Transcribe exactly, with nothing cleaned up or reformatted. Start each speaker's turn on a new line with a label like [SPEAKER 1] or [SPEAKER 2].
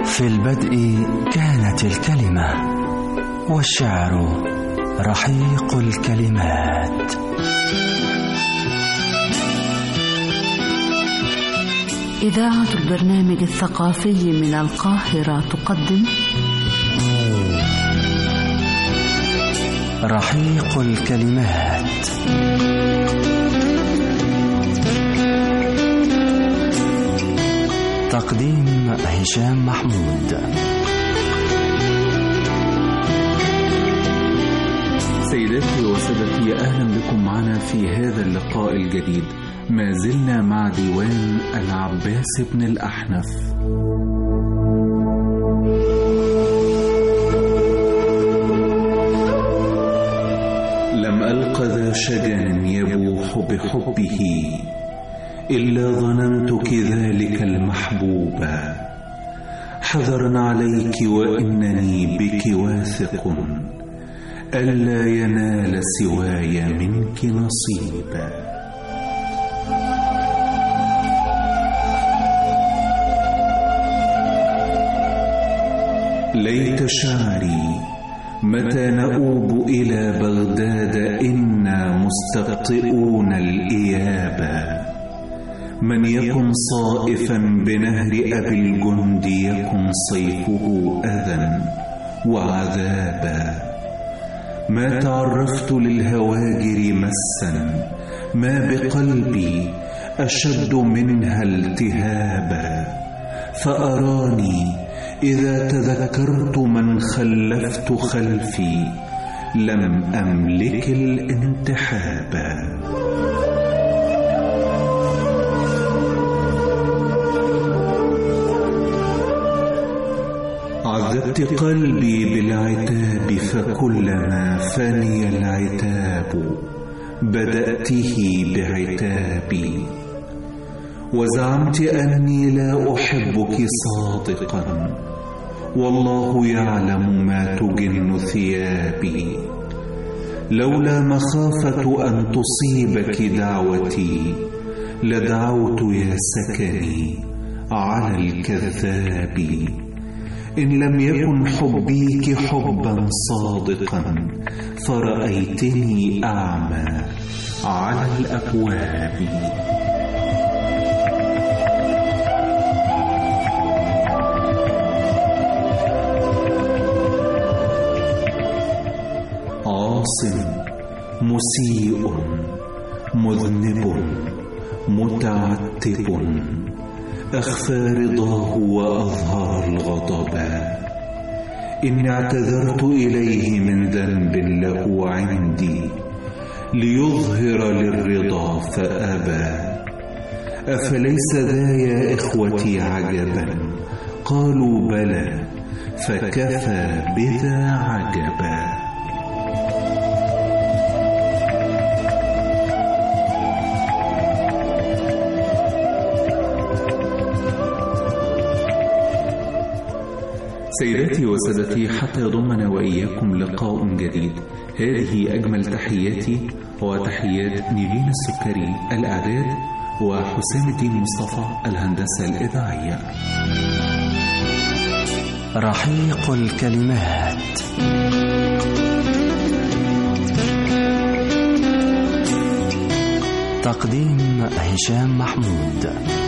[SPEAKER 1] في البدء كانت الكلمة، والشعر رحيق الكلمات.
[SPEAKER 2] إذاعة البرنامج الثقافي من القاهرة تقدم
[SPEAKER 1] رحيق الكلمات. تقديم هشام محمود.
[SPEAKER 3] سيداتي وسادتي، أهلا بكم معنا في هذا اللقاء الجديد. ما زلنا مع ديوان العباس بن الأحنف. لم ألق ذا شجن يبوح بحبه، إلا ظننتك ذلك المحبوبا. حذرا عليك وإنني بك واثق، ألا ينال سواي منك نصيبا. ليت شعري متى نؤوب إلى بغداد إنا مستبطئون الإيابا. من يكن صائفا بنهر أبي الجند يكن صيفه أذى وعذابا. ما تعرفت للهواجر مسا، ما بقلبي أشد منها التهابا. فأراني إذا تذكرت من خلفت خلفي لم أملك الانتحابا. عذبت قلبي بالعتاب، فكلما فني العتاب بدأته بعتابي. وزعمت أني لا أحبك صادقا، والله يعلم ما تجن ثيابي. لولا مخافة أن تصيبك دعوتي لدعوت يا سكني على الكذاب. إن لم يكن حبيك حبا صادقا فرأيتني أعمى على الأبواب. عاص مسيء مذنب متعتب، أخفى رضاه وأظهر الغضبا. إني اعتذرت إليه من ذنب له عندي، ليظهر للرضا فأبى. أفليس ذا يا إخوتي عجبا؟ قالوا بلى، فكفى بذا عجبا. سيداتي وسادتي، حتى يضمنا وإياكم لقاء جديد، هذه أجمل تحياتي وتحيات نيفين السكري الإعداد، وحسام الدين مصطفى الهندسة الإذاعية.
[SPEAKER 1] رحيق الكلمات. تقديم هشام محمود.